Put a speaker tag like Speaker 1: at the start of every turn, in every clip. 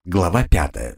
Speaker 1: Глава 5.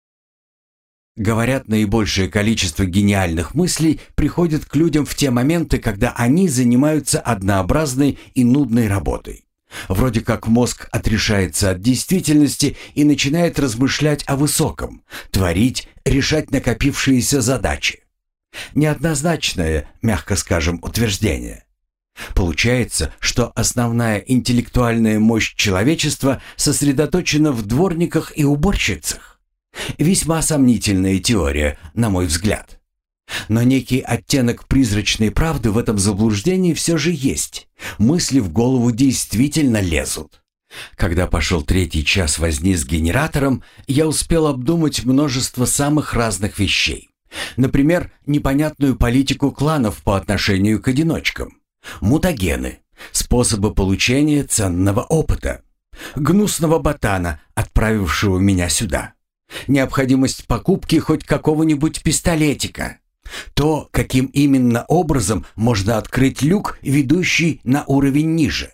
Speaker 1: Говорят, наибольшее количество гениальных мыслей приходит к людям в те моменты, когда они занимаются однообразной и нудной работой. Вроде как мозг отрешается от действительности и начинает размышлять о высоком, творить, решать накопившиеся задачи. Неоднозначное, мягко скажем, утверждение. Получается, что основная интеллектуальная мощь человечества сосредоточена в дворниках и уборщицах. Весьма сомнительная теория, на мой взгляд. Но некий оттенок призрачной правды в этом заблуждении все же есть. Мысли в голову действительно лезут. Когда пошел третий час возни с генератором, я успел обдумать множество самых разных вещей. Например, непонятную политику кланов по отношению к одиночкам. Мутагены, способы получения ценного опыта. Гнусного ботана, отправившего меня сюда. Необходимость покупки хоть какого-нибудь пистолетика. То, каким именно образом можно открыть люк, ведущий на уровень ниже.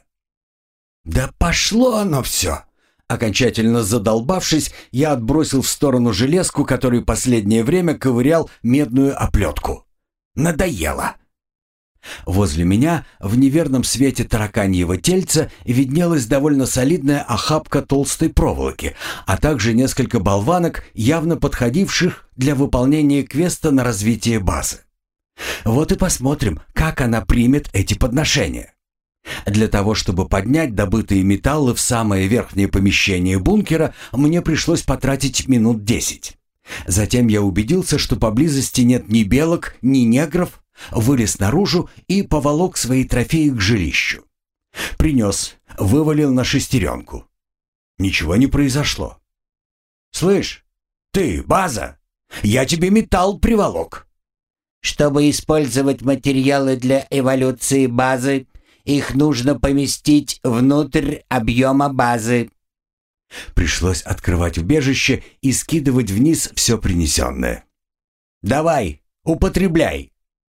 Speaker 1: Да пошло оно все! Окончательно задолбавшись, я отбросил в сторону железку, которой последнее время ковырял медную оплетку. Надоело. Возле меня, в неверном свете тараканьего тельца, виднелась довольно солидная охапка толстой проволоки, а также несколько болванок, явно подходивших для выполнения квеста на развитие базы. Вот и посмотрим, как она примет эти подношения. Для того, чтобы поднять добытые металлы в самое верхнее помещение бункера, мне пришлось потратить минут 10. Затем я убедился, что поблизости нет ни белок, ни негров, вылез наружу и поволок свои трофеи к жилищу. Принес, вывалил на шестеренку. Ничего не произошло. «Слышь, ты, база, я тебе металл приволок».
Speaker 2: Чтобы использовать материалы для эволюции базы, их нужно поместить внутрь объема базы.
Speaker 1: Пришлось открывать убежище и скидывать вниз все принесенное. «Давай, употребляй».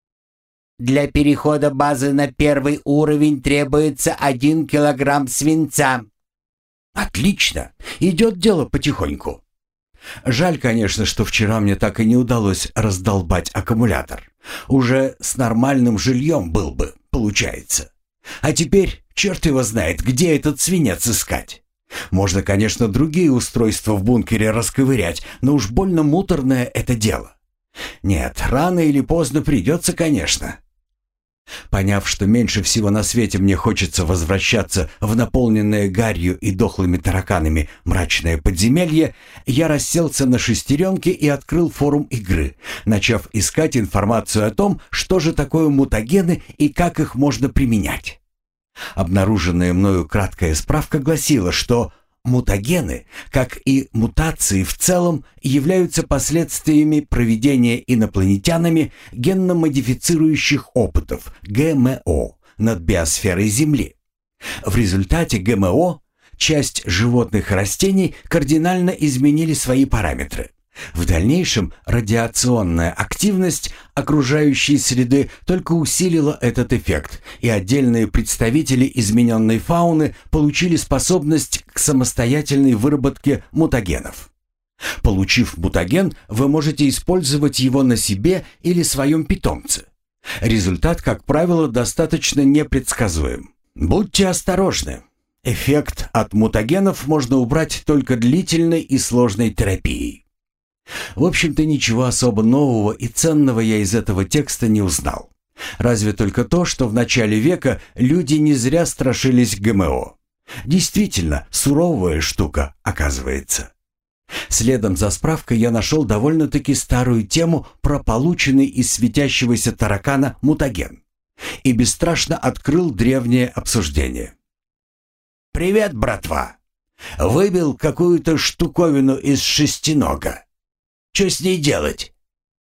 Speaker 2: Для перехода базы на первый уровень требуется 1 килограмм свинца.
Speaker 1: Отлично, идет дело потихоньку. Жаль, конечно, что вчера мне так и не удалось раздолбать аккумулятор. Уже с нормальным жильем был бы, получается. А теперь черт его знает, где этот свинец искать. Можно, конечно, другие устройства в бункере расковырять, но уж больно муторное это дело. Нет, рано или поздно придется, конечно. Поняв, что меньше всего на свете мне хочется возвращаться в наполненное гарью и дохлыми тараканами мрачное подземелье, я расселся на шестеренке и открыл форум игры, начав искать информацию о том, что же такое мутагены и как их можно применять. Обнаруженная мною краткая справка гласила, что мутагены, как и мутации в целом, являются последствиями проведения инопланетянами генно-модифицирующих опытов ГМО над биосферой Земли. В результате ГМО часть животных и растений кардинально изменили свои параметры. В дальнейшем радиационная активность окружающей среды только усилила этот эффект, и отдельные представители измененной фауны получили способность к самостоятельной выработке мутагенов. Получив мутаген, вы можете использовать его на себе или своем питомце. Результат, как правило, достаточно непредсказуем. Будьте осторожны. Эффект от мутагенов можно убрать только длительной и сложной терапией. В общем-то, ничего особо нового и ценного я из этого текста не узнал. Разве только то, что в начале века люди не зря страшились ГМО. Действительно, суровая штука, оказывается. Следом за справкой я нашел довольно-таки старую тему про полученный из светящегося таракана мутаген и бесстрашно открыл древнее обсуждение. «Привет, братва! Выбил какую-то штуковину из шестинога. Что с ней делать?»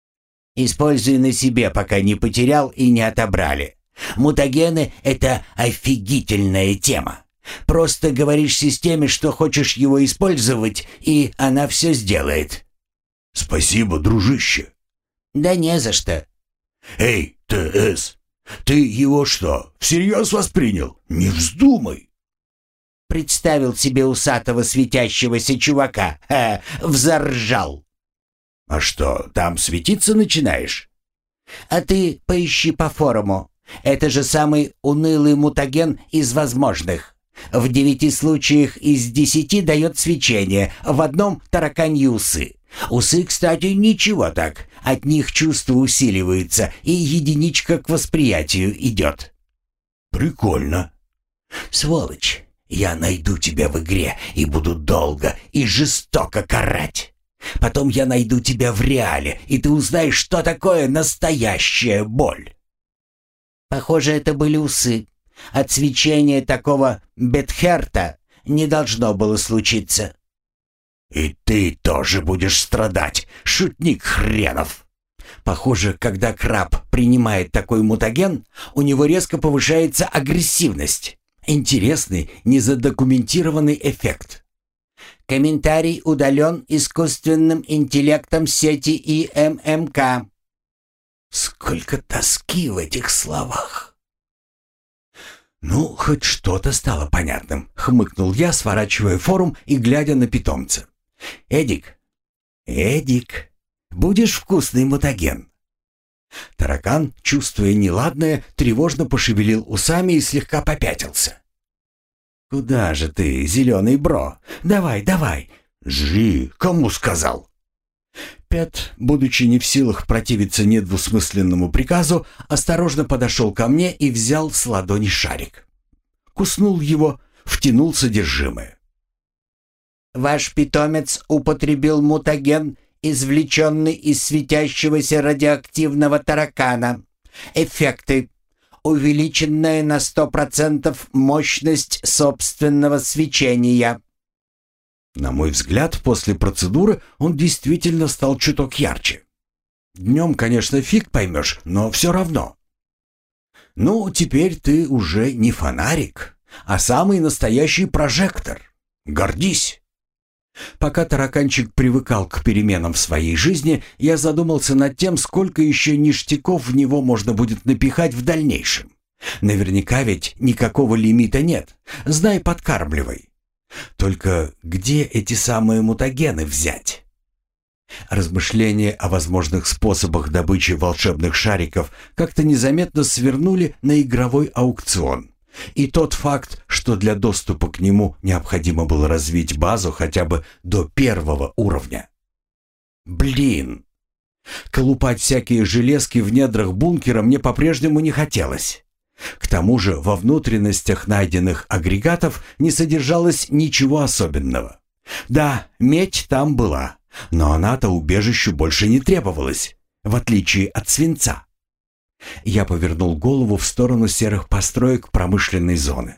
Speaker 2: Используй на себе, пока не потерял и не отобрали. Мутагены — это офигительная тема. Просто говоришь системе, что хочешь его использовать, и она все сделает.
Speaker 1: «Спасибо, дружище».
Speaker 2: Да не за что.
Speaker 1: «Эй, ТС, ты его что, всерьез воспринял? Не вздумай».
Speaker 2: Представил себе усатого светящегося чувака. Взоржал.
Speaker 1: А что, там светиться начинаешь?
Speaker 2: А ты поищи по форуму. Это же самый унылый мутаген из возможных. В 9 случаях из 10 дает свечение, в одном тараканьи усы. Усы, кстати, ничего так. От них чувство усиливается, и единичка к восприятию идет.
Speaker 1: Прикольно.
Speaker 2: Сволочь, я найду тебя в игре и буду долго и жестоко карать. Потом я найду тебя в реале, и ты узнаешь, что такое настоящая боль. Похоже, это были усы. От свечения такого Бетхерта не должно было случиться.
Speaker 1: И ты тоже будешь страдать, шутник хренов.
Speaker 2: Похоже, когда краб принимает такой мутаген, у него резко повышается агрессивность. Интересный, незадокументированный эффект. Комментарий удален искусственным интеллектом сети ИММК. Сколько тоски в этих словах.
Speaker 1: «Ну, хоть что-то стало понятным», — хмыкнул я, сворачивая форум и глядя на питомца. «Эдик, будешь вкусный мутаген?» Таракан, чувствуя неладное, тревожно пошевелил усами и слегка попятился. «Куда же ты, зеленый бро? Давай, давай!» «Жри, кому сказал?» Пэт, будучи не в силах противиться недвусмысленному приказу, осторожно подошел ко мне и взял с ладони шарик. Куснул его, втянул содержимое.
Speaker 2: «Ваш питомец употребил мутаген, извлеченный из светящегося радиоактивного таракана. Эффекты. Увеличенная на 100% мощность собственного свечения».
Speaker 1: На мой взгляд, после процедуры он действительно стал чуток ярче. Днем, конечно, фиг поймешь, но все равно. Ну, теперь ты уже не фонарик, а самый настоящий прожектор. Гордись. Пока тараканчик привыкал к переменам в своей жизни, я задумался над тем, сколько еще ништяков в него можно будет напихать в дальнейшем. Наверняка ведь никакого лимита нет. Знай, подкармливай. Только где эти самые мутагены взять? Размышления о возможных способах добычи волшебных шариков как-то незаметно свернули на игровой аукцион. И тот факт, что для доступа к нему необходимо было развить базу хотя бы до 1 уровня. Блин! Колупать всякие железки в недрах бункера мне по-прежнему не хотелось. К тому же во внутренностях найденных агрегатов не содержалось ничего особенного. Да, медь там была, но она-то убежищу больше не требовалась, в отличие от свинца. Я повернул голову в сторону серых построек промышленной зоны.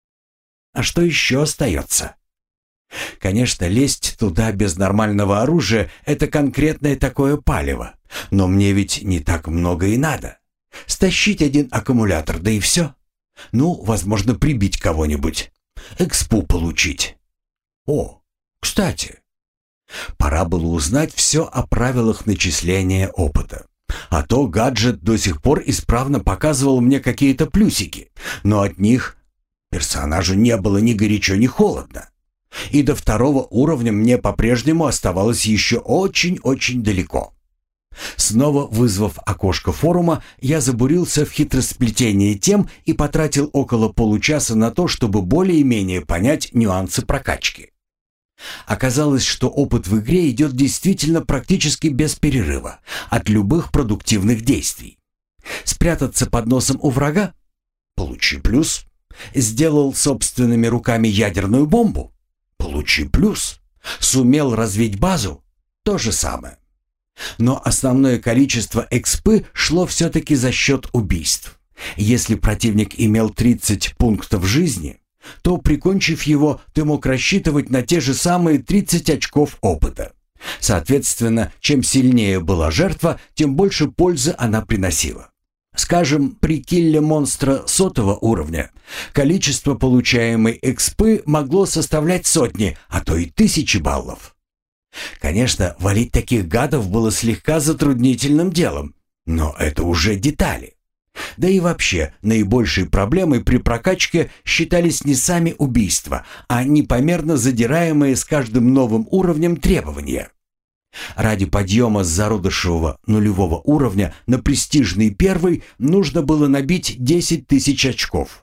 Speaker 1: А что еще остается? Конечно, лезть туда без нормального оружия — это конкретное такое палево, но мне ведь не так много и надо. Стащить один аккумулятор, да и все. Ну, возможно, прибить кого-нибудь. Экспу получить. О, кстати, пора было узнать все о правилах начисления опыта. А то гаджет до сих пор исправно показывал мне какие-то плюсики, но от них персонажу не было ни горячо, ни холодно. И до 2 уровня мне по-прежнему оставалось еще очень-очень далеко. Снова вызвав окошко форума, я забурился в хитросплетение тем и потратил около получаса на то, чтобы более-менее понять нюансы прокачки. Оказалось, что опыт в игре идет действительно практически без перерыва, от любых продуктивных действий. Спрятаться под носом у врага? Получи плюс. Сделал собственными руками ядерную бомбу? Получи плюс. Сумел развить базу? То же самое. Но основное количество экспы шло все-таки за счет убийств. Если противник имел 30 пунктов жизни, то, прикончив его, ты мог рассчитывать на те же самые 30 очков опыта. Соответственно, чем сильнее была жертва, тем больше пользы она приносила. Скажем, при килле монстра 100 уровня количество получаемой экспы могло составлять сотни, а то и 1000 баллов. Конечно, валить таких гадов было слегка затруднительным делом, но это уже детали. Да и вообще, наибольшей проблемой при прокачке считались не сами убийства, а непомерно задираемые с каждым новым уровнем требования. Ради подъема с зародышевого нулевого уровня на престижный первый нужно было набить 10 тысяч очков.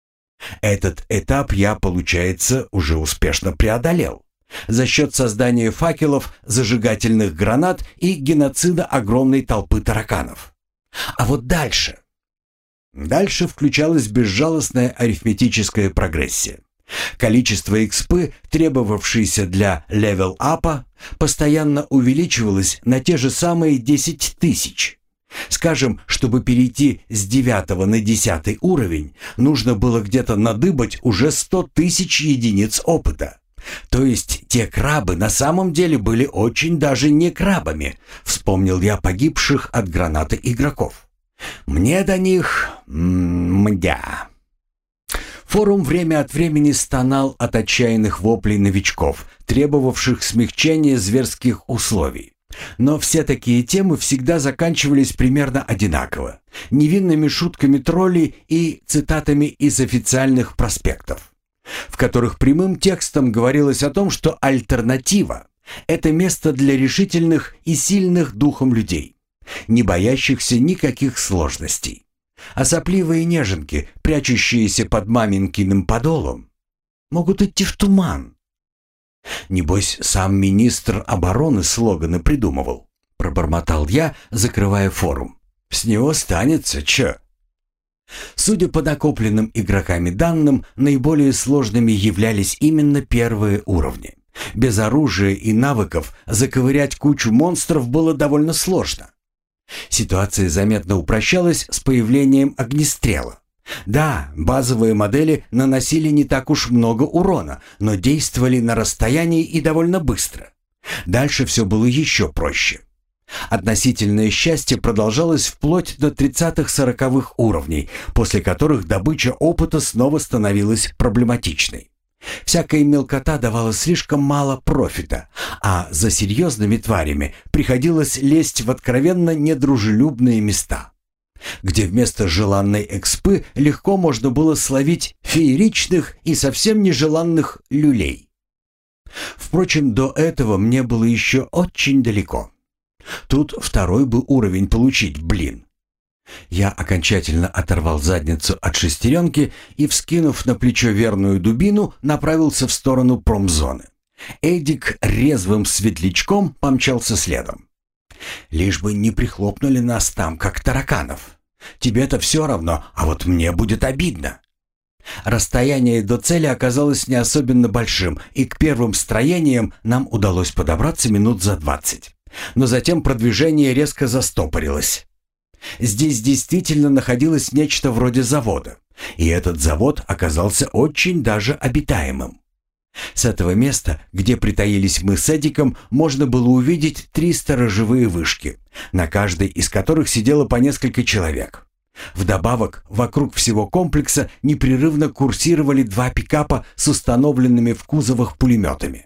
Speaker 1: Этот этап я, получается, уже успешно преодолел за счет создания факелов, зажигательных гранат и геноцида огромной толпы тараканов. А вот дальше... Дальше включалась безжалостная арифметическая прогрессия. Количество экспы, требовавшееся для левел-апа, постоянно увеличивалось на те же самые 10 тысяч. Скажем, чтобы перейти с 9 на 10 уровень, нужно было где-то надыбать уже 100 тысяч единиц опыта. То есть те крабы на самом деле были очень даже не крабами, вспомнил я погибших от гранаты игроков. Мне до них... мдя. Форум время от времени стонал от отчаянных воплей новичков, требовавших смягчения зверских условий. Но все такие темы всегда заканчивались примерно одинаково, невинными шутками троллей и цитатами из официальных проспектов, в которых прямым текстом говорилось о том, что альтернатива – это место для решительных и сильных духом людей, не боящихся никаких сложностей. А сопливые неженки, прячущиеся под маменькиным подолом, могут идти в туман. Небось, сам министр обороны слоганы придумывал, пробормотал я, закрывая форум. С него станется, чё? Судя по накопленным игроками данным, наиболее сложными являлись именно первые уровни. Без оружия и навыков заковырять кучу монстров было довольно сложно. Ситуация заметно упрощалась с появлением огнестрела. Да, базовые модели наносили не так уж много урона, но действовали на расстоянии и довольно быстро. Дальше все было еще проще. Относительное счастье продолжалось вплоть до 30-40 уровней, после которых добыча опыта снова становилась проблематичной. Всякая мелкота давала слишком мало профита, а за серьезными тварями приходилось лезть в откровенно недружелюбные места, где вместо желанной экспы легко можно было словить фееричных и совсем нежеланных люлей. Впрочем, до этого мне было еще очень далеко. Тут второй бы уровень получить, блин. Я окончательно оторвал задницу от шестеренки и, вскинув на плечо верную дубину, направился в сторону промзоны. Эдик резвым светлячком помчался следом. Лишь бы не прихлопнули нас там, как тараканов. Тебе-то все равно, а вот мне будет обидно. Расстояние до цели оказалось не особенно большим, и к первым строениям нам удалось подобраться минут за 20. Но затем продвижение резко застопорилось. Здесь действительно находилось нечто вроде завода, и этот завод оказался очень даже обитаемым. С этого места, где притаились мы с Эдиком, можно было увидеть 3 сторожевые вышки, на каждой из которых сидело по несколько человек. Вдобавок, вокруг всего комплекса непрерывно курсировали 2 пикапа с установленными в кузовах пулеметами.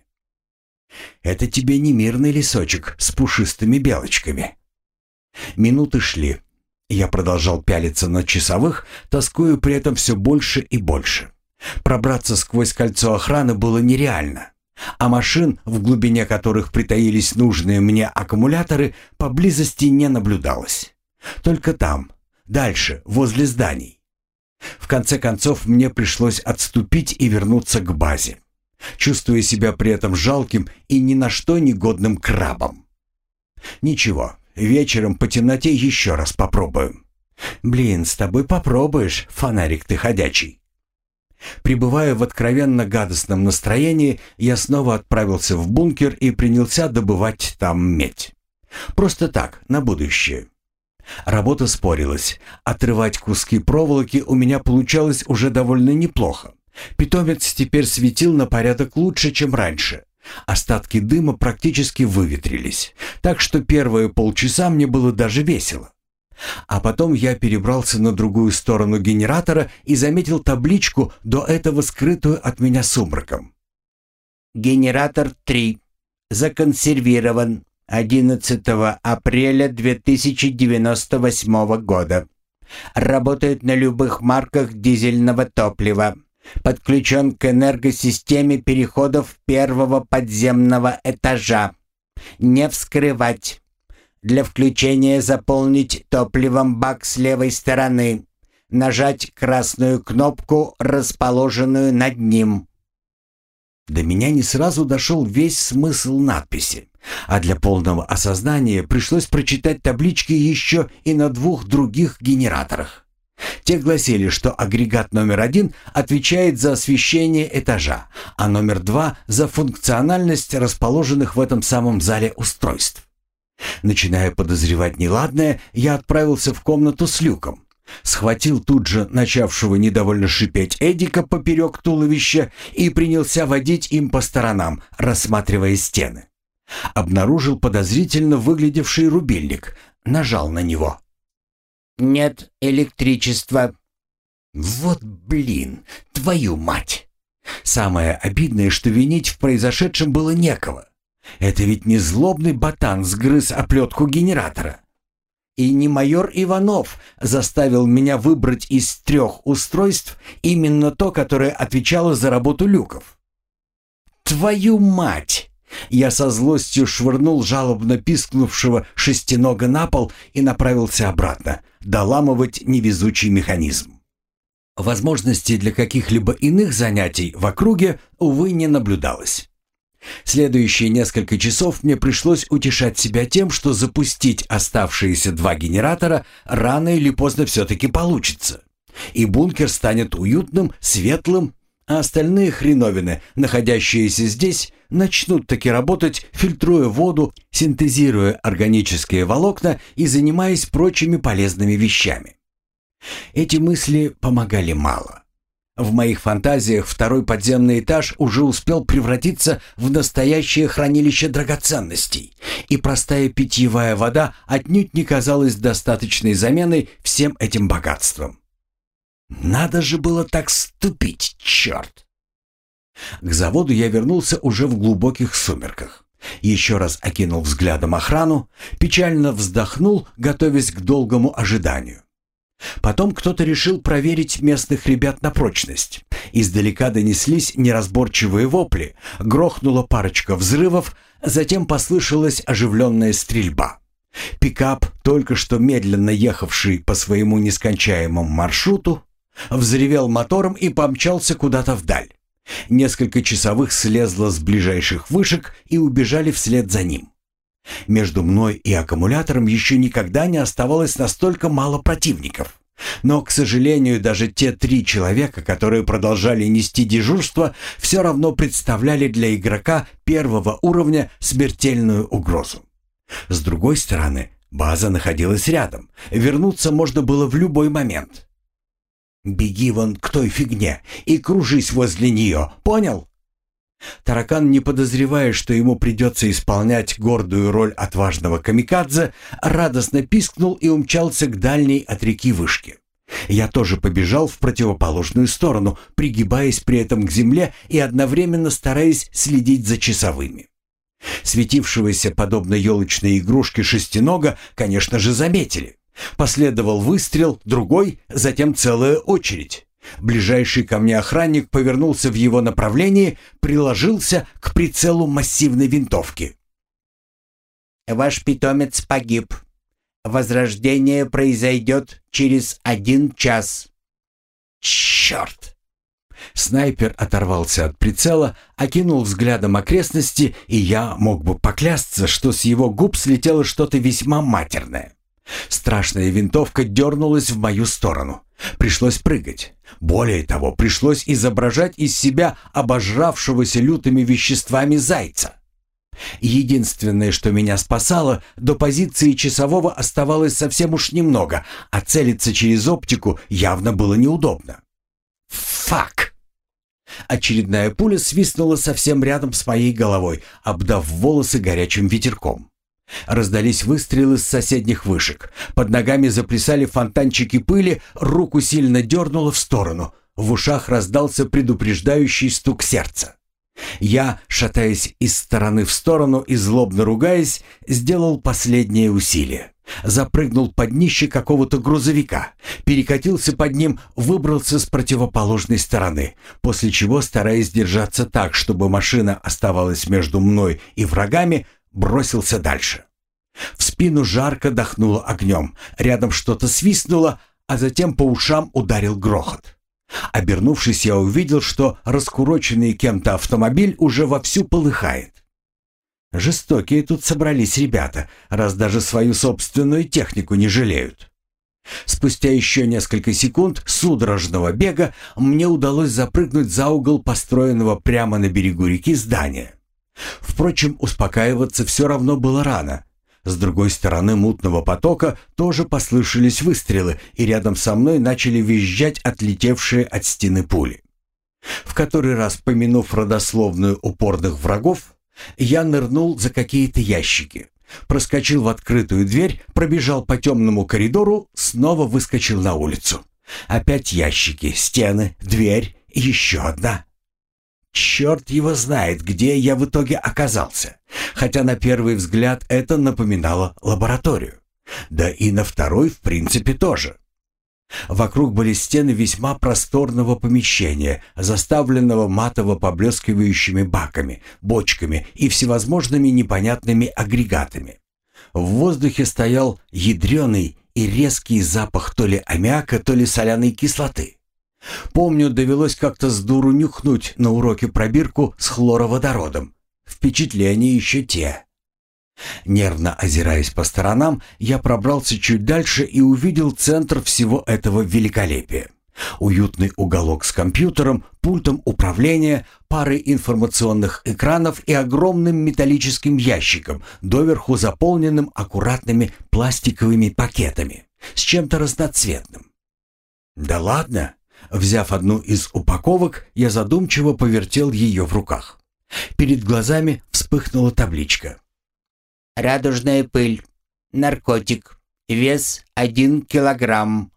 Speaker 1: Это тебе не мирный лесочек с пушистыми белочками. Минуты шли. Я продолжал пялиться на часовых, тоскуя при этом все больше и больше. Пробраться сквозь кольцо охраны было нереально, а машин, в глубине которых притаились нужные мне аккумуляторы, поблизости не наблюдалось. Только там, дальше, возле зданий. В конце концов, мне пришлось отступить и вернуться к базе, чувствуя себя при этом жалким и ни на что негодным крабом. Ничего, вечером по темноте еще раз попробуем. Блин, с тобой попробуешь, фонарик ты ходячий. Пребывая в откровенно гадостном настроении, я снова отправился в бункер и принялся добывать там медь. Просто так, на будущее. Работа спорилась. Отрывать куски проволоки у меня получалось уже довольно неплохо. Питомец теперь светил на порядок лучше, чем раньше. Остатки дыма практически выветрились, так что первые полчаса мне было даже весело. А потом я перебрался на другую сторону генератора и заметил табличку, до этого скрытую от меня сумраком. «Генератор 3. Законсервирован 11 апреля 2098 года.
Speaker 2: Работает на любых марках дизельного топлива. Подключен к энергосистеме переходов первого подземного этажа. Не вскрывать. Для включения заполнить топливом бак с левой стороны. Нажать красную кнопку, расположенную над ним.
Speaker 1: До меня не сразу дошел весь смысл надписи, а для полного осознания пришлось прочитать таблички еще и на 2 других генераторах. Те гласили, что агрегат номер 1 отвечает за освещение этажа, а номер 2 за функциональность расположенных в этом самом зале устройств. Начиная подозревать неладное, я отправился в комнату с люком. Схватил тут же начавшего недовольно шипеть Эдика поперек туловища и принялся водить им по сторонам, рассматривая стены. Обнаружил подозрительно выглядевший рубильник, нажал на него.
Speaker 2: «Нет электричества».
Speaker 1: «Вот блин, твою мать!» Самое обидное, что винить в произошедшем было некого. Это ведь не злобный ботан сгрыз оплетку генератора. И не майор Иванов заставил меня выбрать из 3 устройств именно то, которое отвечало за работу люков. «Твою мать!» Я со злостью швырнул жалобно пискнувшего шестинога на пол и направился обратно, доламывать невезучий механизм. Возможности для каких-либо иных занятий в округе, увы, не наблюдалось. Следующие несколько часов мне пришлось утешать себя тем, что запустить оставшиеся 2 генератора рано или поздно все-таки получится. И бункер станет уютным, светлым, а остальные хреновины, находящиеся здесь, начнут таки работать, фильтруя воду, синтезируя органические волокна и занимаясь прочими полезными вещами. Эти мысли помогали мало. В моих фантазиях 2-й подземный этаж уже успел превратиться в настоящее хранилище драгоценностей, и простая питьевая вода отнюдь не казалась достаточной заменой всем этим богатствам. Надо же было так ступить, черт! К заводу я вернулся уже в глубоких сумерках. Еще раз окинул взглядом охрану, печально вздохнул, готовясь к долгому ожиданию. Потом кто-то решил проверить местных ребят на прочность. Издалека донеслись неразборчивые вопли, грохнула парочка взрывов, затем послышалась оживленная стрельба. Пикап, только что медленно ехавший по своему нескончаемому маршруту, взревел мотором и помчался куда-то вдаль. Несколько часовых слезло с ближайших вышек и убежали вслед за ним. Между мной и аккумулятором еще никогда не оставалось настолько мало противников. Но, к сожалению, даже те 3 человека, которые продолжали нести дежурство, все равно представляли для игрока 1-го уровня смертельную угрозу. С другой стороны, база находилась рядом. Вернуться можно было в любой момент. «Беги вон к той фигне и кружись возле нее, понял?» Таракан, не подозревая, что ему придется исполнять гордую роль отважного камикадзе, радостно пискнул и умчался к дальней от реки вышке. Я тоже побежал в противоположную сторону, пригибаясь при этом к земле и одновременно стараясь следить за часовыми. Светившегося подобно елочной игрушке шестинога, конечно же, заметили. Последовал выстрел, другой, затем целая очередь. Ближайший ко мне охранник повернулся в его направлении, приложился к прицелу массивной винтовки.
Speaker 2: «Ваш питомец погиб. Возрождение произойдет через 1 час».
Speaker 1: «Черт!» Снайпер оторвался от прицела, окинул взглядом окрестности, и я мог бы поклясться, что с его губ слетело что-то весьма матерное. Страшная винтовка дернулась в мою сторону. Пришлось прыгать. Более того, пришлось изображать из себя обожравшегося лютыми веществами зайца. Единственное, что меня спасало, до позиции часового оставалось совсем уж немного, а целиться через оптику явно было неудобно. «Фак!» Очередная пуля свистнула совсем рядом с моей головой, обдав волосы горячим ветерком. Раздались выстрелы с соседних вышек. Под ногами заплясали фонтанчики пыли, руку сильно дернуло в сторону. В ушах раздался предупреждающий стук сердца. Я, шатаясь из стороны в сторону и злобно ругаясь, сделал последнее усилие. запрыгнул под днище какого-то грузовика, перекатился под ним, выбрался с противоположной стороны, после чего, стараясь держаться так, чтобы машина оставалась между мной и врагами, бросился дальше. В спину жарко дохнуло огнем, рядом что-то свистнуло, а затем по ушам ударил грохот. Обернувшись, я увидел, что раскуроченный кем-то автомобиль уже вовсю полыхает. Жестокие тут собрались ребята, раз даже свою собственную технику не жалеют. Спустя еще несколько секунд судорожного бега мне удалось запрыгнуть за угол построенного прямо на берегу реки здания. Впрочем, успокаиваться все равно было рано. С другой стороны мутного потока тоже послышались выстрелы, и рядом со мной начали визжать отлетевшие от стены пули. В который раз, помянув родословную упорных врагов, я нырнул за какие-то ящики, проскочил в открытую дверь, пробежал по темному коридору, снова выскочил на улицу. Опять ящики, стены, дверь и еще одна. Черт его знает, где я в итоге оказался, хотя на первый взгляд это напоминало лабораторию. Да и на второй, в принципе, тоже. Вокруг были стены весьма просторного помещения, заставленного матово-поблескивающими баками, бочками и всевозможными непонятными агрегатами. В воздухе стоял ядреный и резкий запах то ли аммиака, то ли соляной кислоты. Помню, довелось как-то с дуру нюхнуть на уроке пробирку с хлороводородом. Впечатления еще те. Нервно озираясь по сторонам, я пробрался чуть дальше и увидел центр всего этого великолепия. Уютный уголок с компьютером, пультом управления, парой информационных экранов и огромным металлическим ящиком, доверху заполненным аккуратными пластиковыми пакетами, с чем-то разноцветным. Да ладно! Взяв одну из упаковок, я задумчиво повертел ее в руках. Перед глазами вспыхнула табличка.
Speaker 2: «Радужная пыль. Наркотик. Вес 1 килограмм».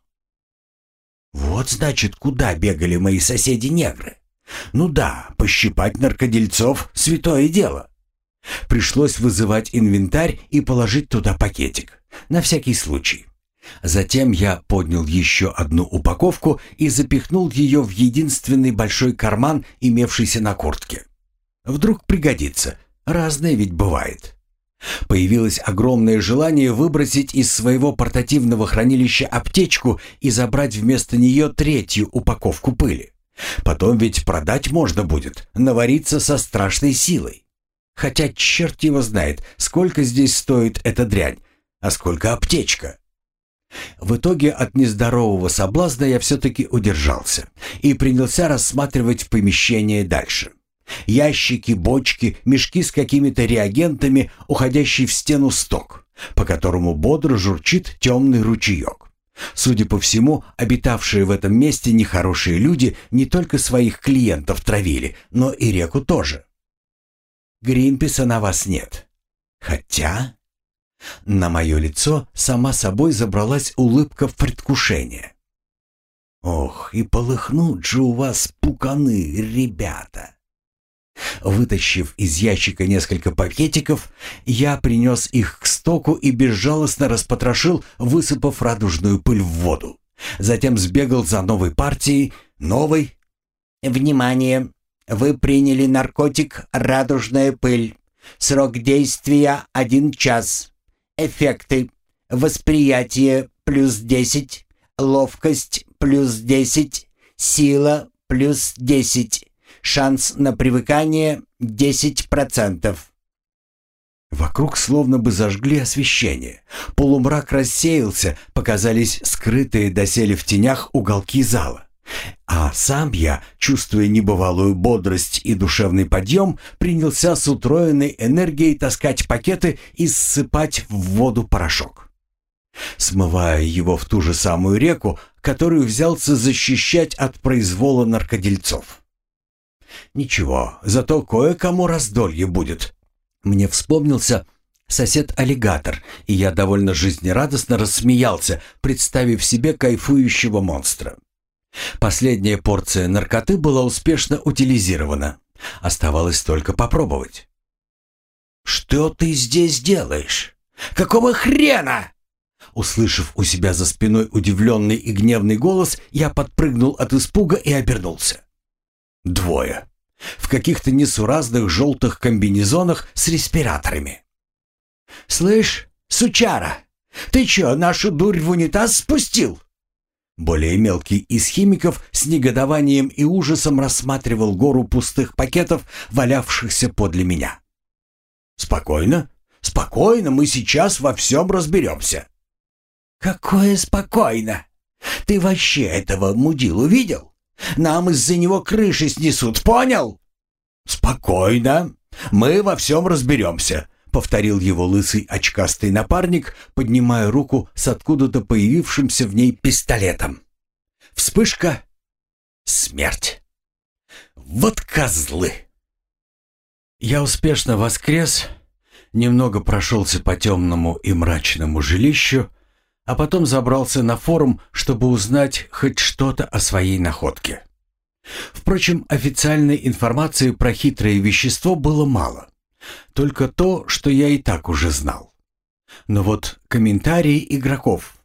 Speaker 1: Вот значит, куда бегали мои соседи-негры. Ну да, пощипать наркодельцов — святое дело. Пришлось вызывать инвентарь и положить туда пакетик. На всякий случай. Затем я поднял еще одну упаковку и запихнул ее в единственный большой карман, имевшийся на куртке. Вдруг пригодится, разное ведь бывает. Появилось огромное желание выбросить из своего портативного хранилища аптечку и забрать вместо нее третью упаковку пыли. Потом ведь продать можно будет, навариться со страшной силой. Хотя черт его знает, сколько здесь стоит эта дрянь, а сколько аптечка. В итоге от нездорового соблазна я все-таки удержался и принялся рассматривать помещение дальше. Ящики, бочки, мешки с какими-то реагентами, уходящий в стену сток, по которому бодро журчит темный ручеек. Судя по всему, обитавшие в этом месте нехорошие люди не только своих клиентов травили, но и реку тоже. Гринписа на вас нет. Хотя... На мое лицо сама собой забралась улыбка в предвкушение. Ох, и полыхнут же у вас пуканы, ребята. Вытащив из ящика несколько пакетиков, я принес их к стоку и безжалостно распотрошил, высыпав радужную пыль в воду. Затем сбегал за новой партией, новой.
Speaker 2: «Внимание! Вы приняли наркотик «Радужная пыль». Срок действия 1 час. Эффекты: восприятие +10, ловкость +10, сила +10, шанс на привыкание 10%.
Speaker 1: Вокруг словно бы зажгли освещение. Полумрак рассеялся, показались скрытые доселе в тенях уголки зала. А сам я, чувствуя небывалую бодрость и душевный подъем, принялся с утроенной энергией таскать пакеты и ссыпать в воду порошок, смывая его в ту же самую реку, которую взялся защищать от произвола наркодельцов. Ничего, зато кое-кому раздолье будет. Мне вспомнился сосед-аллигатор, и я довольно жизнерадостно рассмеялся, представив себе кайфующего монстра. Последняя порция наркоты была успешно утилизирована. Оставалось только попробовать. «Что ты здесь делаешь? Какого хрена?» Услышав у себя за спиной удивленный и гневный голос, я подпрыгнул от испуга и обернулся. Двое. В каких-то несуразных желтых комбинезонах с респираторами. «Слышь, сучара, ты чё, нашу дурь в унитаз спустил?» Более мелкий из химиков с негодованием и ужасом рассматривал гору пустых пакетов, валявшихся подле меня. «Спокойно, спокойно, мы сейчас во всем разберемся». «Какое спокойно? Ты вообще этого мудилу видел? Нам из-за него крыши снесут, понял?» «Спокойно, мы во всем разберемся», — повторил его лысый очкастый напарник, поднимая руку с откуда-то появившимся в ней пистолетом. Вспышка. Смерть. Вот козлы. Я успешно воскрес, немного прошелся по темному и мрачному жилищу, а потом забрался на форум, чтобы узнать хоть что-то о своей находке. Впрочем, официальной информации про хитрое вещество было мало. Только то, что я и так уже знал. Но вот комментарии игроков.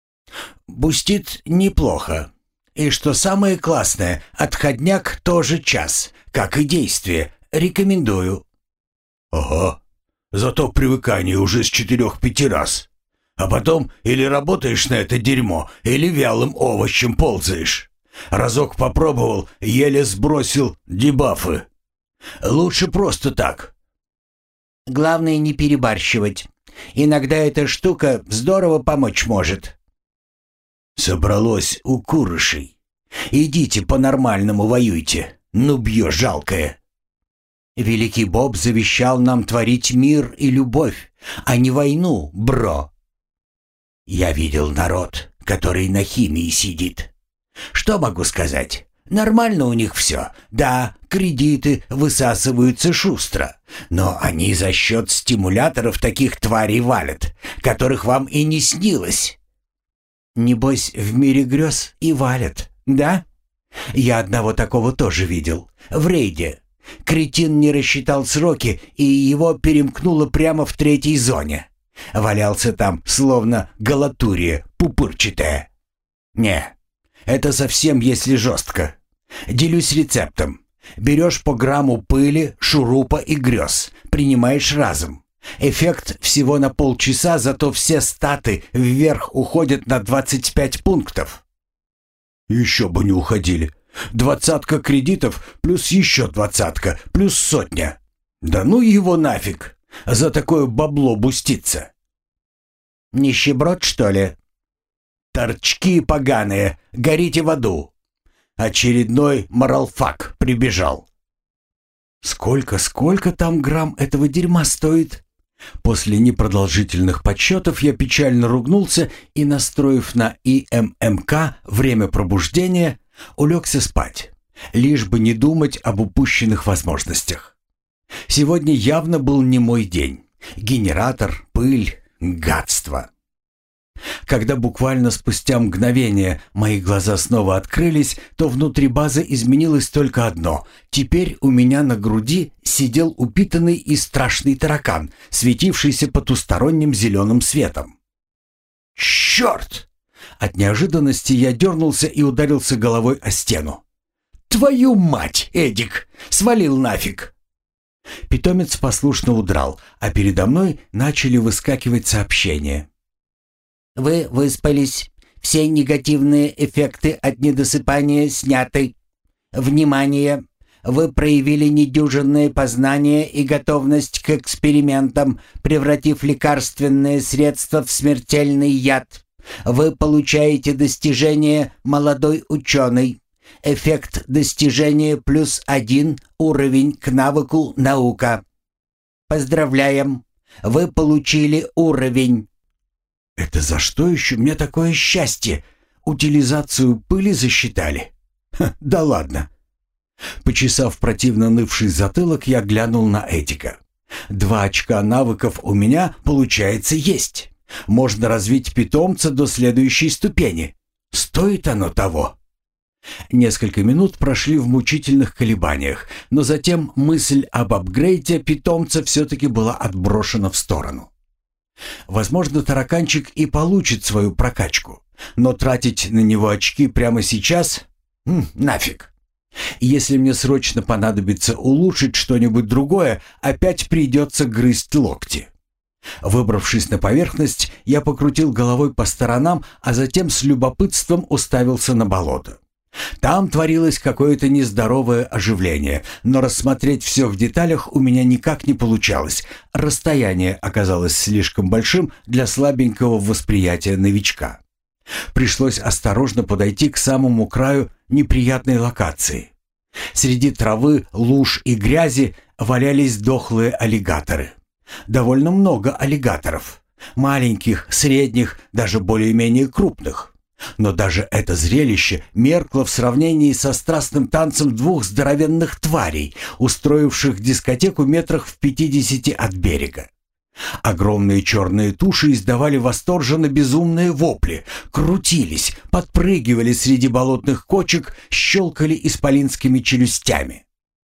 Speaker 1: «Бустит неплохо. И что самое классное, отходняк тоже час, как и действие. Рекомендую». «Ага, зато привыкание уже с 4-5 раз. А потом или работаешь на это дерьмо, или вялым овощем ползаешь. Разок попробовал, еле сбросил дебафы. Лучше просто так».
Speaker 2: «Главное не перебарщивать. Иногда эта штука здорово помочь может».
Speaker 1: «Собралось у курышей. Идите по-нормальному воюйте, нубье жалкое».
Speaker 2: «Великий Боб завещал нам творить мир и любовь, а не войну, бро».
Speaker 1: «Я видел народ, который на химии сидит. Что могу сказать? Нормально у них все. Да, кредиты высасываются шустро, но они за счет стимуляторов таких тварей валят, которых вам и не снилось».
Speaker 2: «Небось, в мире грез и валят, да? Я одного такого тоже видел. В рейде. Кретин не рассчитал сроки, и его перемкнуло прямо в 3-й зоне. Валялся там, словно галатурия пупырчатая. Не, это совсем если жестко. Делюсь рецептом. Берешь по грамму пыли, шурупа и грез. Принимаешь разом. Эффект всего на полчаса, зато все статы вверх уходят на 25 пунктов.
Speaker 1: Еще бы не уходили. 20 кредитов, плюс еще 20, плюс 100. Да ну его нафиг. За такое бабло буститься.
Speaker 2: Нищеброд, что ли?
Speaker 1: Торчки поганые, горите в аду. Очередной моралфак прибежал. Сколько там грамм этого дерьма стоит? После непродолжительных подсчетов я печально ругнулся и, настроив на ИММК время пробуждения, улегся спать, лишь бы не думать об упущенных возможностях. Сегодня явно был не мой день. Генератор, пыль, гадство. Когда буквально спустя мгновение мои глаза снова открылись, то внутри базы изменилось только одно. Теперь у меня на груди сидел упитанный и страшный таракан, светившийся потусторонним зеленым светом. «Черт!» От неожиданности я дернулся и ударился головой о стену. «Твою мать, Эдик! Свалил нафиг!» Питомец послушно удрал, а передо мной начали выскакивать сообщения.
Speaker 2: «Вы выспались. Все негативные эффекты от недосыпания сняты. Внимание! Вы проявили недюжинное познание и готовность к экспериментам, превратив лекарственное средство в смертельный яд. Вы получаете достижение «Молодой ученый». Эффект достижения +1 уровень к навыку «Наука». Поздравляем! Вы получили уровень.
Speaker 1: Это за что еще мне такое счастье? Утилизацию пыли засчитали? Да ладно. Почесав противно нывший затылок, я глянул на Эдика. 2 очка навыков у меня, получается, есть. Можно развить питомца до следующей ступени. Стоит оно того? Несколько минут прошли в мучительных колебаниях, но затем мысль об апгрейде питомца все-таки была отброшена в сторону. Возможно, тараканчик и получит свою прокачку, но тратить на него очки прямо сейчас нафиг. Если мне срочно понадобится улучшить что-нибудь другое, опять придется грызть локти. Выбравшись на поверхность, я покрутил головой по сторонам, а затем с любопытством уставился на болото. Там творилось какое-то нездоровое оживление, но рассмотреть все в деталях у меня никак не получалось. Расстояние оказалось слишком большим для слабенького восприятия новичка. Пришлось осторожно подойти к самому краю неприятной локации. Среди травы, луж и грязи валялись дохлые аллигаторы. Довольно много аллигаторов. Маленьких, средних, даже более-менее крупных. Но даже это зрелище меркло в сравнении со страстным танцем двух здоровенных тварей, устроивших дискотеку метрах в 50 от берега. Огромные черные туши издавали восторженно безумные вопли, крутились, подпрыгивали среди болотных кочек, щелкали исполинскими челюстями.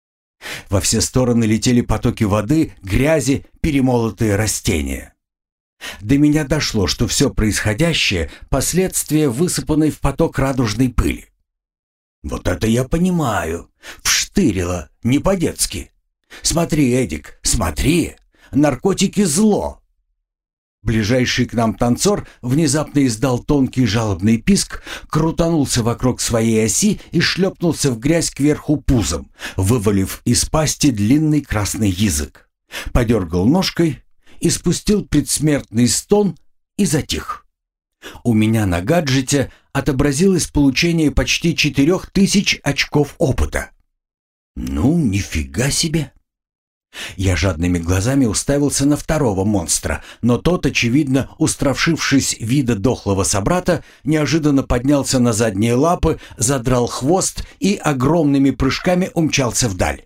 Speaker 1: Во все стороны летели потоки воды, грязи, перемолотые растения. До меня дошло, что все происходящее – последствия высыпанной в поток радужной пыли. Вот это я понимаю. Вштырило, не по-детски. Смотри, Эдик, смотри, наркотики зло. Ближайший к нам танцор внезапно издал тонкий жалобный писк, крутанулся вокруг своей оси и шлепнулся в грязь кверху пузом, вывалив из пасти длинный красный язык. Подергал ножкой, испустил предсмертный стон и затих. У меня на гаджете отобразилось получение почти 4000 очков опыта. Ну, нифига себе! Я жадными глазами уставился на второго монстра, но тот, очевидно, устрашившись вида дохлого собрата, неожиданно поднялся на задние лапы, задрал хвост и огромными прыжками умчался вдаль.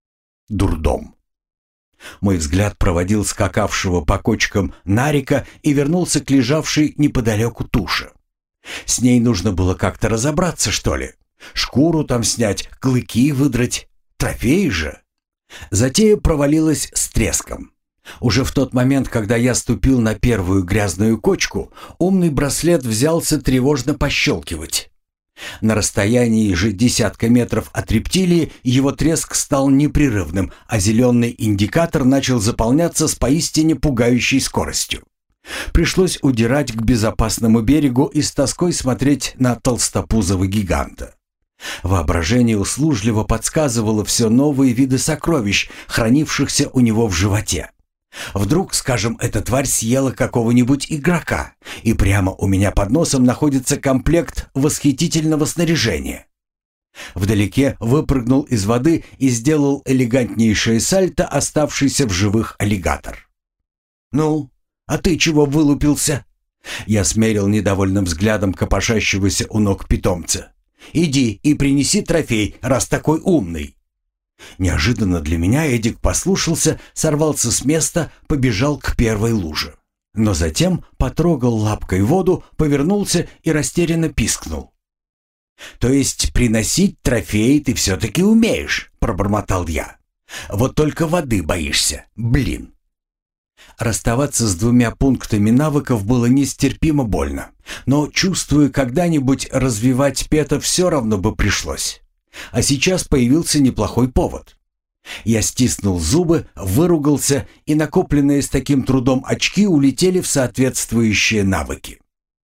Speaker 1: Дурдом. Мой взгляд проводил скакавшего по кочкам Нарика и вернулся к лежавшей неподалеку туше. С ней нужно было как-то разобраться, что ли? Шкуру там снять, клыки выдрать. Трофей же. Затея провалилась с треском. Уже в тот момент, когда я ступил на первую грязную кочку, умный браслет взялся тревожно пощелкивать. На расстоянии же десятка метров от рептилии его треск стал непрерывным, а зеленый индикатор начал заполняться с поистине пугающей скоростью. Пришлось удирать к безопасному берегу и с тоской смотреть на толстопузого гиганта. Воображение услужливо подсказывало все новые виды сокровищ, хранившихся у него в животе. Вдруг, скажем, эта тварь съела какого-нибудь игрока, и прямо у меня под носом находится комплект восхитительного снаряжения. Вдалеке выпрыгнул из воды и сделал элегантнейшее сальто оставшийся в живых аллигатор. «Ну, а ты чего вылупился?» Я смерил недовольным взглядом копошащегося у ног питомца. «Иди и принеси трофей, раз такой умный». Неожиданно для меня Эдик послушался, сорвался с места, побежал к первой луже. Но затем потрогал лапкой воду, повернулся и растерянно пискнул. «То есть приносить трофеи ты все-таки умеешь?» – пробормотал я. «Вот только воды боишься, блин». Расставаться с 2 пунктами навыков было нестерпимо больно, но, чувствую, когда-нибудь развивать пета все равно бы пришлось. А сейчас появился неплохой повод. Я стиснул зубы, выругался, и накопленные с таким трудом очки улетели в соответствующие навыки.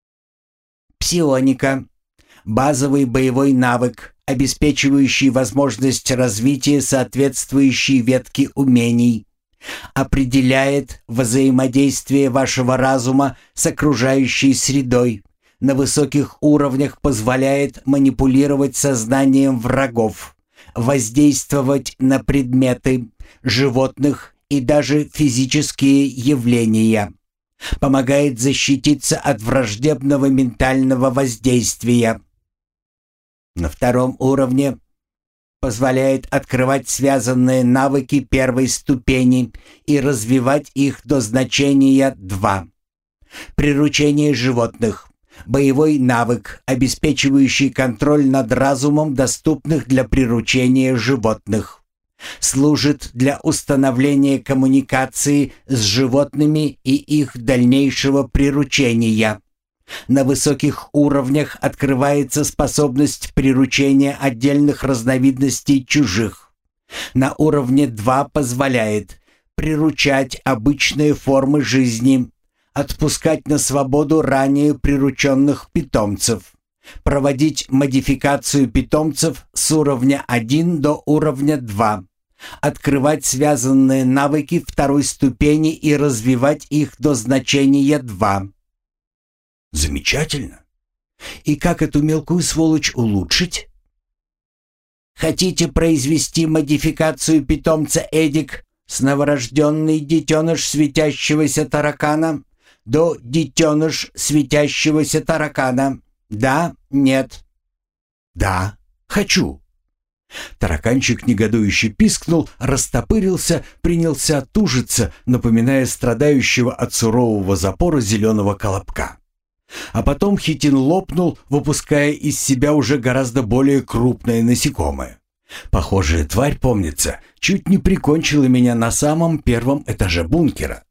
Speaker 2: Псионика. Базовый боевой навык, обеспечивающий возможность развития соответствующей ветки умений. Определяет взаимодействие вашего разума с окружающей средой. На высоких уровнях позволяет манипулировать сознанием врагов, воздействовать на предметы, животных и даже физические явления. Помогает защититься от враждебного ментального воздействия. На 2 уровне позволяет открывать связанные навыки 1 ступени и развивать их до значения 2. Приручение животных. Боевой навык, обеспечивающий контроль над разумом доступных для приручения животных. Служит для установления коммуникации с животными и их дальнейшего приручения. На высоких уровнях открывается способность приручения отдельных разновидностей чужих. На уровне 2 позволяет приручать обычные формы жизни, отпускать на свободу ранее прирученных питомцев, проводить модификацию питомцев с уровня 1 до уровня 2, открывать связанные навыки второй ступени и развивать их до значения 2.
Speaker 1: Замечательно. И как эту мелкую сволочь улучшить?
Speaker 2: Хотите произвести модификацию питомца Эдик с новорожденный детеныш светящегося таракана до детеныш светящегося таракана? Да, нет?
Speaker 1: Да, хочу. Тараканчик негодующе пискнул, растопырился, принялся тужиться, напоминая страдающего от сурового запора зеленого колобка. А потом хитин лопнул, выпуская из себя уже гораздо более крупное насекомое. Похожая тварь, помнится, чуть не прикончила меня на самом первом этаже бункера.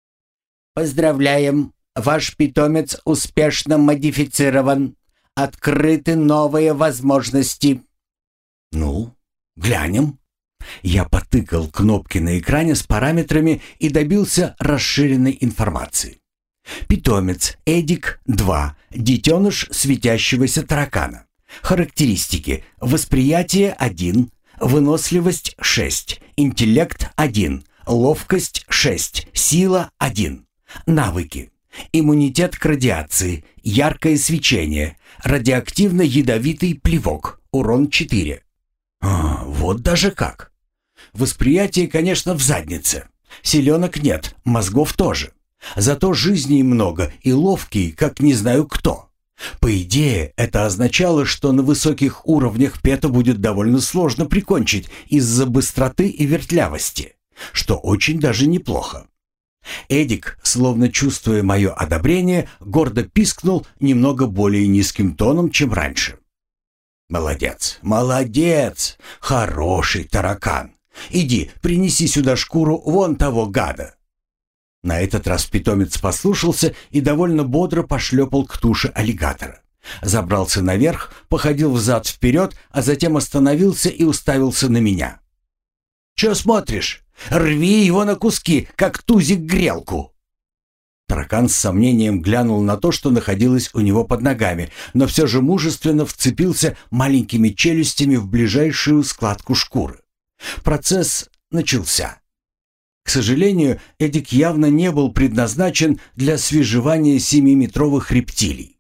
Speaker 2: «Поздравляем! Ваш питомец успешно модифицирован. Открыты новые возможности».
Speaker 1: «Ну, глянем». Я потыкал кнопки на экране с параметрами и добился расширенной информации. Питомец Эдик 2, детеныш светящегося таракана. Характеристики: восприятие 1, выносливость 6, интеллект 1, ловкость 6, сила 1. Навыки: иммунитет к радиации, яркое свечение, радиоактивно-ядовитый плевок, урон 4. Вот даже как. Восприятие, конечно, в заднице. Селенок нет, мозгов тоже. Зато жизней много и ловкий, как не знаю кто. По идее, это означало, что на высоких уровнях Пета будет довольно сложно прикончить из-за быстроты и вертлявости, что очень даже неплохо. Эдик, словно чувствуя мое одобрение, гордо пискнул немного более низким тоном, чем раньше. «Молодец, молодец, хороший таракан. Иди, принеси сюда шкуру вон того гада». На этот раз питомец послушался и довольно бодро пошлепал к туше аллигатора. Забрался наверх, походил взад-вперед, а затем остановился и уставился на меня. «Че смотришь? Рви его на куски, как тузик грелку!» Таракан с сомнением глянул на то, что находилось у него под ногами, но все же мужественно вцепился маленькими челюстями в ближайшую складку шкуры. Процесс начался. К сожалению, Эдик явно не был предназначен для свежевания 7-метровых рептилий.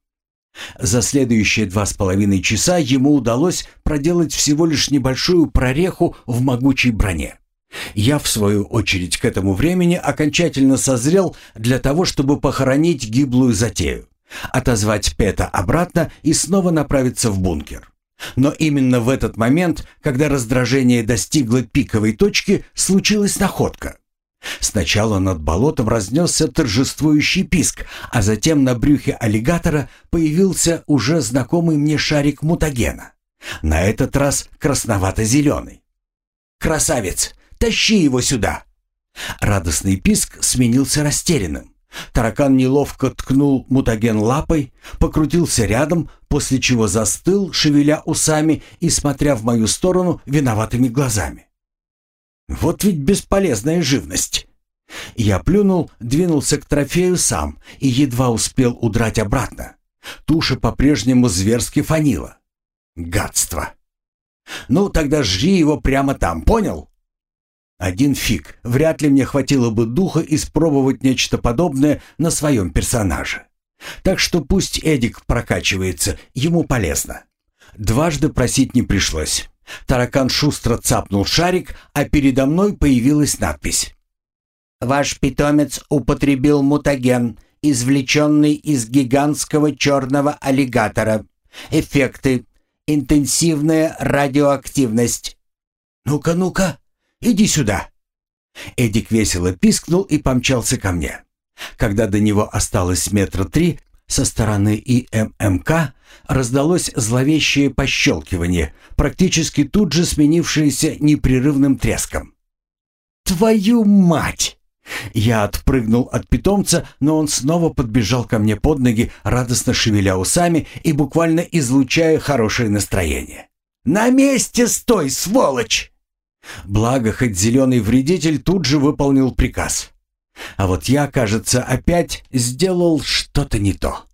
Speaker 1: За следующие 2,5 часа ему удалось проделать всего лишь небольшую прореху в могучей броне. Я, в свою очередь, к этому времени окончательно созрел для того, чтобы похоронить гиблую затею, отозвать Пета обратно и снова направиться в бункер. Но именно в этот момент, когда раздражение достигло пиковой точки, случилась находка. Сначала над болотом разнесся торжествующий писк, а затем на брюхе аллигатора появился уже знакомый мне шарик мутагена. На этот раз красновато-зеленый. «Красавец! Тащи его сюда!» Радостный писк сменился растерянным. Таракан неловко ткнул мутаген лапой, покрутился рядом, после чего застыл, шевеля усами и смотря в мою сторону виноватыми глазами. Вот ведь бесполезная живность. Я плюнул, двинулся к трофею сам и едва успел удрать обратно. Туша по-прежнему зверски фонила. Гадство. «Ну, тогда жри его прямо там, понял?» Один фиг, вряд ли мне хватило бы духа испробовать нечто подобное на своем персонаже. Так что пусть Эдик прокачивается, ему полезно. Дважды просить не пришлось. Таракан шустро цапнул шарик, а передо мной появилась надпись. «Ваш питомец употребил мутаген, извлеченный из гигантского черного аллигатора. Эффекты. Интенсивная радиоактивность». «Ну-ка, ну-ка, иди сюда». Эдик весело пискнул и помчался ко мне. Когда до него осталось 3 метра, Со стороны ИММК раздалось зловещее пощелкивание, практически тут же сменившееся непрерывным треском. «Твою мать!» Я отпрыгнул от питомца, но он снова подбежал ко мне под ноги, радостно шевеля усами и буквально излучая хорошее настроение. «На месте стой, сволочь!» Благо, хоть зеленый вредитель тут же выполнил приказ. А вот я, кажется, опять сделал что-то не то.